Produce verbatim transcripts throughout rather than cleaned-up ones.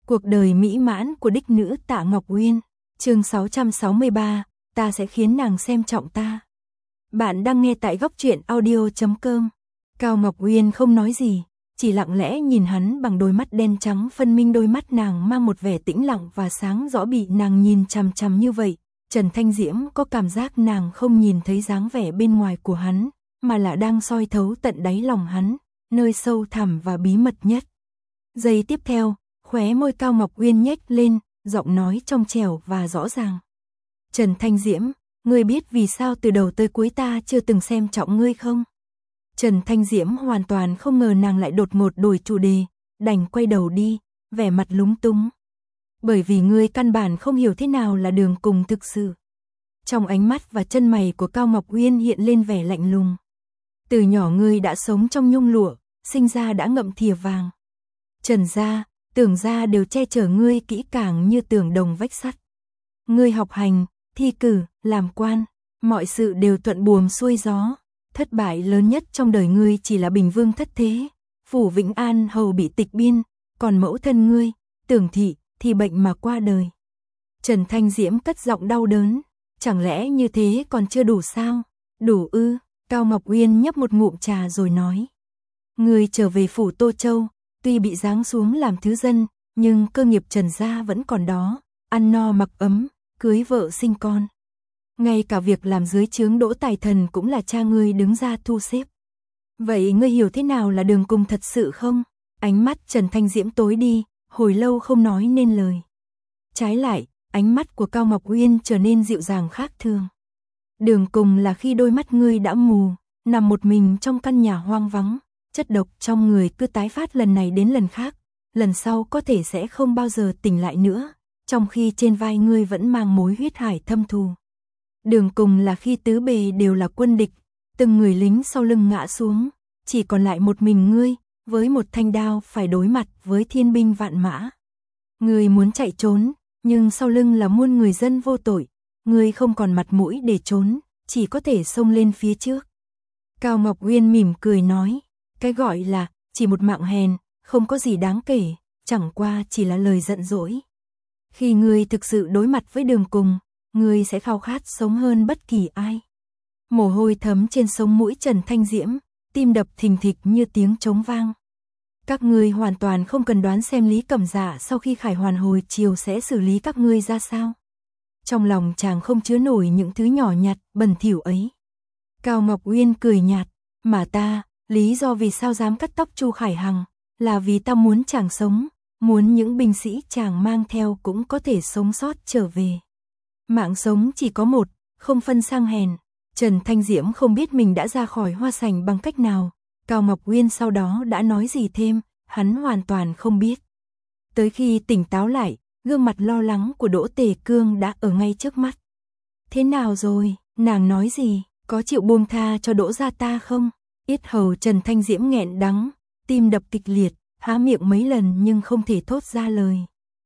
Cuộc đời mỹ mãn của đích nữ Tạ Ngọc Uyên, chương sáu trăm sáu mươi ba, ta sẽ khiến nàng xem trọng ta. Bạn đang nghe tại góc truyện audio chấm com. Cao Ngọc Uyên không nói gì, chỉ lặng lẽ nhìn hắn bằng đôi mắt đen trắng phân minh. Đôi mắt nàng mang một vẻ tĩnh lặng và sáng rõ. Bị nàng nhìn chằm chằm như vậy, Trần Thanh Diễm có cảm giác nàng không nhìn thấy dáng vẻ bên ngoài của hắn, mà là đang soi thấu tận đáy lòng hắn, nơi sâu thẳm và bí mật nhất. Giây tiếp theo, khóe môi Cao Ngọc Uyên nhếch lên, giọng nói trong trẻo và rõ ràng. Trần Thanh Diễm, ngươi biết vì sao từ đầu tới cuối ta chưa từng xem trọng ngươi không? Trần Thanh Diễm hoàn toàn không ngờ nàng lại đột ngột đổi chủ đề, đành quay đầu đi, vẻ mặt lúng túng. Bởi vì ngươi căn bản không hiểu thế nào là Đường Cùng thực sự. Trong ánh mắt và chân mày của Cao Ngọc Uyên hiện lên vẻ lạnh lùng. Từ nhỏ ngươi đã sống trong nhung lụa, sinh ra đã ngậm thìa vàng. Trần gia, Tưởng gia đều che chở ngươi kỹ càng như tường đồng vách sắt. Ngươi học hành, thi cử, làm quan, mọi sự đều thuận buồm xuôi gió. Thất bại lớn nhất trong đời ngươi chỉ là Bình Vương thất thế, phủ Vĩnh An hầu bị tịch biên, còn mẫu thân ngươi, Tưởng thị, thì bệnh mà qua đời. Trần Thanh Diễm cất giọng đau đớn, chẳng lẽ như thế còn chưa đủ sao? Đủ ư? Cao Ngọc Uyên nhấp một ngụm trà rồi nói. Ngươi trở về phủ Tô Châu, tuy bị giáng xuống làm thứ dân, nhưng cơ nghiệp Trần gia vẫn còn đó, ăn no mặc ấm, cưới vợ sinh con. Ngay cả việc làm dưới trướng Đỗ Tài Thần cũng là cha ngươi đứng ra thu xếp. Vậy ngươi hiểu thế nào là Đường Cùng thật sự không? Ánh mắt Trần Thanh Diễm tối đi, hồi lâu không nói nên lời. Trái lại, ánh mắt của Cao Ngọc Uyên trở nên dịu dàng khác thường. Đường Cùng là khi đôi mắt ngươi đã mù, nằm một mình trong căn nhà hoang vắng, chất độc trong người cứ tái phát lần này đến lần khác, lần sau có thể sẽ không bao giờ tỉnh lại nữa, trong khi trên vai ngươi vẫn mang mối huyết hải thâm thù. Đường Cùng là khi tứ bề đều là quân địch, từng người lính sau lưng ngã xuống, chỉ còn lại một mình ngươi, với một thanh đao phải đối mặt với thiên binh vạn mã. Ngươi muốn chạy trốn, nhưng sau lưng là muôn người dân vô tội, ngươi không còn mặt mũi để trốn, chỉ có thể xông lên phía trước. Cao Ngọc Uyên mỉm cười nói, cái gọi là chỉ một mạng hèn, không có gì đáng kể, chẳng qua chỉ là lời giận dỗi. Khi ngươi thực sự đối mặt với Đường Cùng, ngươi sẽ khao khát sống hơn bất kỳ ai. Mồ hôi thấm trên sống mũi Trần Thanh Diễm, tim đập thình thịch như tiếng trống vang. Các ngươi hoàn toàn không cần đoán xem Lý Cẩm Dạ sau khi Khải Hoàn hồi chiều sẽ xử lý các ngươi ra sao. Trong lòng chàng không chứa nổi những thứ nhỏ nhặt, bẩn thỉu ấy. Cao Ngọc Uyên cười nhạt, mà ta, lý do vì sao dám cắt tóc Chu Khải Hằng, là vì ta muốn chàng sống, muốn những binh sĩ chàng mang theo cũng có thể sống sót trở về. Mạng sống chỉ có một, không phân sang hèn. Trần Thanh Diễm không biết mình đã ra khỏi hoa sảnh bằng cách nào, Cao Ngọc Uyên sau đó đã nói gì thêm, hắn hoàn toàn không biết. Tới khi tỉnh táo lại, gương mặt lo lắng của Đỗ Tề Cương đã ở ngay trước mắt. Thế nào rồi, nàng nói gì, có chịu buông tha cho Đỗ gia ta không? Yết hầu Trần Thanh Diễm nghẹn đắng, tim đập kịch liệt, há miệng mấy lần nhưng không thể thốt ra lời.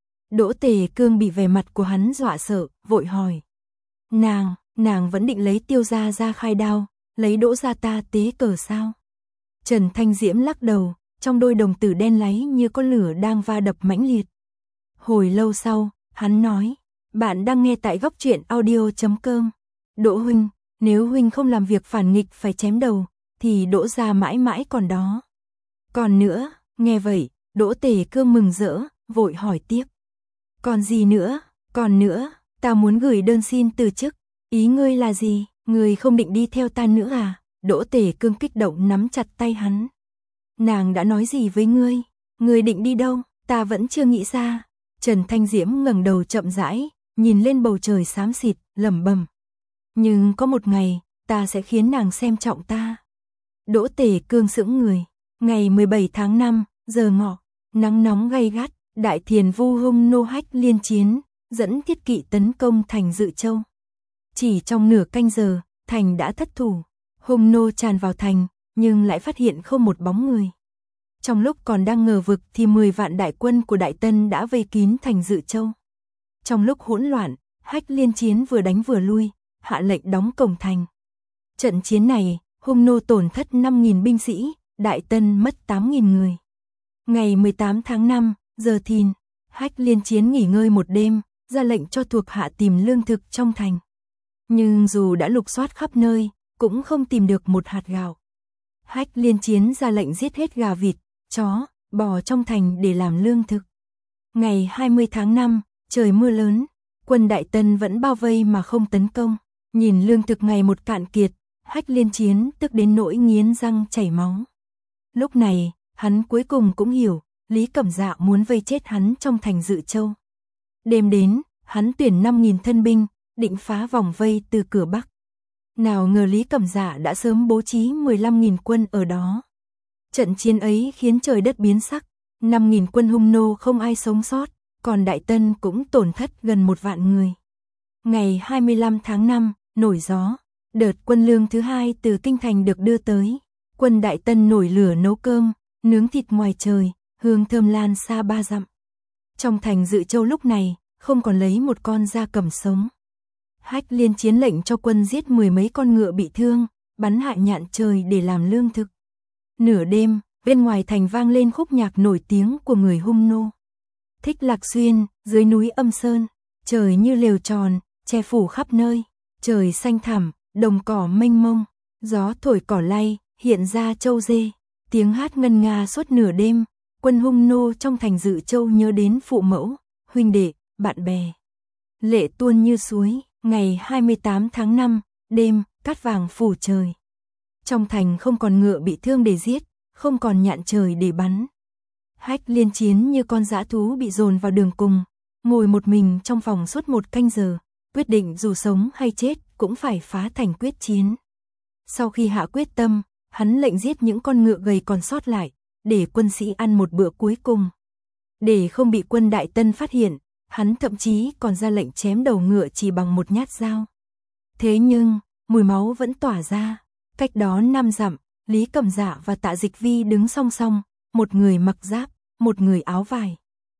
Đỗ Tề Cương bị vẻ mặt của hắn dọa sợ, vội hỏi. Nàng, nàng vẫn định lấy Tiêu gia ra khai đao, lấy Đỗ gia ta tế cờ sao? Trần Thanh Diễm lắc đầu, trong đôi đồng tử đen láy như có lửa đang va đập mãnh liệt. Hồi lâu sau, hắn nói, bạn đang nghe tại góc truyện audio chấm com. Đỗ huynh, nếu huynh không làm việc phản nghịch phải chém đầu, thì Đỗ gia mãi mãi còn đó. Còn nữa, nghe vậy, Đỗ Tề Cương mừng rỡ, vội hỏi tiếp. Còn gì nữa, còn nữa, ta muốn gửi đơn xin từ chức, ý ngươi là gì, ngươi không định đi theo ta nữa à? Đỗ Tề Cương kích động nắm chặt tay hắn. Nàng đã nói gì với ngươi, ngươi định đi đâu, ta vẫn chưa nghĩ ra. Trần Thanh Diễm ngẩng đầu chậm rãi, nhìn lên bầu trời xám xịt, lẩm bẩm. Nhưng có một ngày, ta sẽ khiến nàng xem trọng ta. Đỗ Tề Cương sững người, ngày mười bảy tháng năm, giờ ngọ, nắng nóng gay gắt, Đại Thiền Vu hung nô hách liên chiến, dẫn thiết kỵ tấn công thành Dự Châu. Chỉ trong nửa canh giờ, thành đã thất thủ, hung nô tràn vào thành, nhưng lại phát hiện không một bóng người. Trong lúc còn đang ngờ vực thì mười vạn đại quân của Đại Tân đã vây kín thành Dự Châu. Trong lúc hỗn loạn, hách liên chiến vừa đánh vừa lui, hạ lệnh đóng cổng thành. Trận chiến này, hung nô tổn thất năm nghìn binh sĩ, Đại Tân mất tám nghìn người. Ngày mười tám tháng năm, giờ thìn, Hách Liên Chiến nghỉ ngơi một đêm, ra lệnh cho thuộc hạ tìm lương thực trong thành. Nhưng dù đã lục soát khắp nơi, cũng không tìm được một hạt gạo. Hách Liên Chiến ra lệnh giết hết gà vịt, chó, bò trong thành để làm lương thực. Ngày hai mươi tháng năm, trời mưa lớn, quân Đại Tân vẫn bao vây mà không tấn công. Nhìn lương thực ngày một cạn kiệt, Hách Liên Chiến tức đến nỗi nghiến răng chảy máu. Lúc này, hắn cuối cùng cũng hiểu, Lý Cẩm Dạ muốn vây chết hắn trong thành Dự Châu. Đêm đến, hắn tuyển năm nghìn thân binh, định phá vòng vây từ cửa Bắc. Nào ngờ Lý Cẩm Dạ đã sớm bố trí mười lăm nghìn quân ở đó. Trận chiến ấy khiến trời đất biến sắc, năm nghìn quân Hung nô không ai sống sót, còn Đại Tân cũng tổn thất gần một vạn người. Ngày hai mươi lăm tháng năm, nổi gió, đợt quân lương thứ hai từ kinh thành được đưa tới. Quân Đại Tân nổi lửa nấu cơm, nướng thịt ngoài trời, hương thơm lan xa ba dặm. Trong thành Dự Châu lúc này, không còn lấy một con gia cầm sống. Hách Liên Chiến lệnh cho quân giết mười mấy con ngựa bị thương, bắn hạ nhạn trời để làm lương thực. Nửa đêm, bên ngoài thành vang lên khúc nhạc nổi tiếng của người Hung nô. Thích Lạc Xuyên, dưới núi Âm Sơn, trời như lều tròn, che phủ khắp nơi, trời xanh thẳm, đồng cỏ mênh mông, gió thổi cỏ lay, hiện ra châu dê, tiếng hát ngân nga suốt nửa đêm. Quân Hung nô trong thành Dự Châu nhớ đến phụ mẫu, huynh đệ, bạn bè. Lệ tuôn như suối. Ngày hai mươi tám tháng năm, đêm, cát vàng phủ trời. Trong thành không còn ngựa bị thương để giết, không còn nhạn trời để bắn. Hách Liên Chiến như con dã thú bị dồn vào đường cùng, ngồi một mình trong phòng suốt một canh giờ, quyết định dù sống hay chết cũng phải phá thành quyết chiến. Sau khi hạ quyết tâm, hắn lệnh giết những con ngựa gầy còn sót lại, để quân sĩ ăn một bữa cuối cùng. Để không bị quân Đại Tân phát hiện, hắn thậm chí còn ra lệnh chém đầu ngựa chỉ bằng một nhát dao. Thế nhưng, mùi máu vẫn tỏa ra. Cách đó năm dặm, Lý Cẩm Dạ và Tạ Dịch Vi đứng song song, một người mặc giáp, một người áo vải.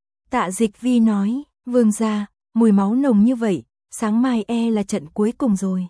Tạ Dịch Vi nói, vương gia, mùi máu nồng như vậy, sáng mai e là trận cuối cùng rồi.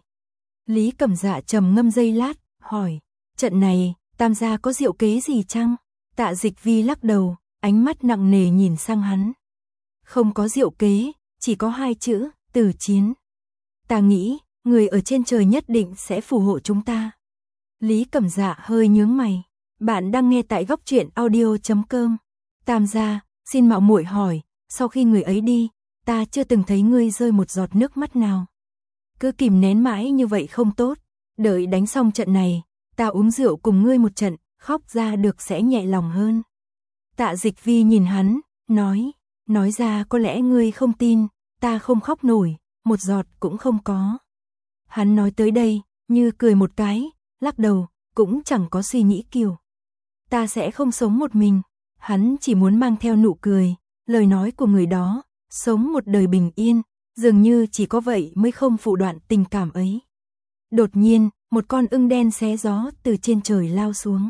Lý Cẩm Dạ trầm ngâm giây lát, hỏi, trận này, Tam gia có diệu kế gì chăng? Tạ Dịch Vi lắc đầu, ánh mắt nặng nề nhìn sang hắn. Không có diệu kế, chỉ có hai chữ, tử chiến. Ta nghĩ, người ở trên trời nhất định sẽ phù hộ chúng ta. Lý Cẩm Dạ hơi nhướng mày. Bạn đang nghe tại góc truyện audio chấm com. Tam gia, xin mạo muội hỏi, sau khi người ấy đi, ta chưa từng thấy ngươi rơi một giọt nước mắt nào. Cứ kìm nén mãi như vậy không tốt. Đợi đánh xong trận này, ta uống rượu cùng ngươi một trận, khóc ra được sẽ nhẹ lòng hơn. Tạ Dịch Vi nhìn hắn, nói, nói ra có lẽ ngươi không tin, ta không khóc nổi, một giọt cũng không có. Hắn nói tới đây, như cười một cái, lắc đầu, cũng chẳng có suy nghĩ kiểu. Ta sẽ không sống một mình, hắn chỉ muốn mang theo nụ cười, lời nói của người đó, sống một đời bình yên, dường như chỉ có vậy mới không phụ đoạn tình cảm ấy. Đột nhiên, một con ưng đen xé gió từ trên trời lao xuống.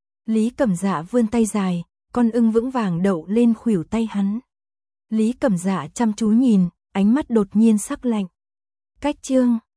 Lý Cẩm Dạ vươn tay dài, con ưng vững vàng đậu lên khuỷu tay hắn. Lý Cẩm Dạ chăm chú nhìn, ánh mắt đột nhiên sắc lạnh. Cách chương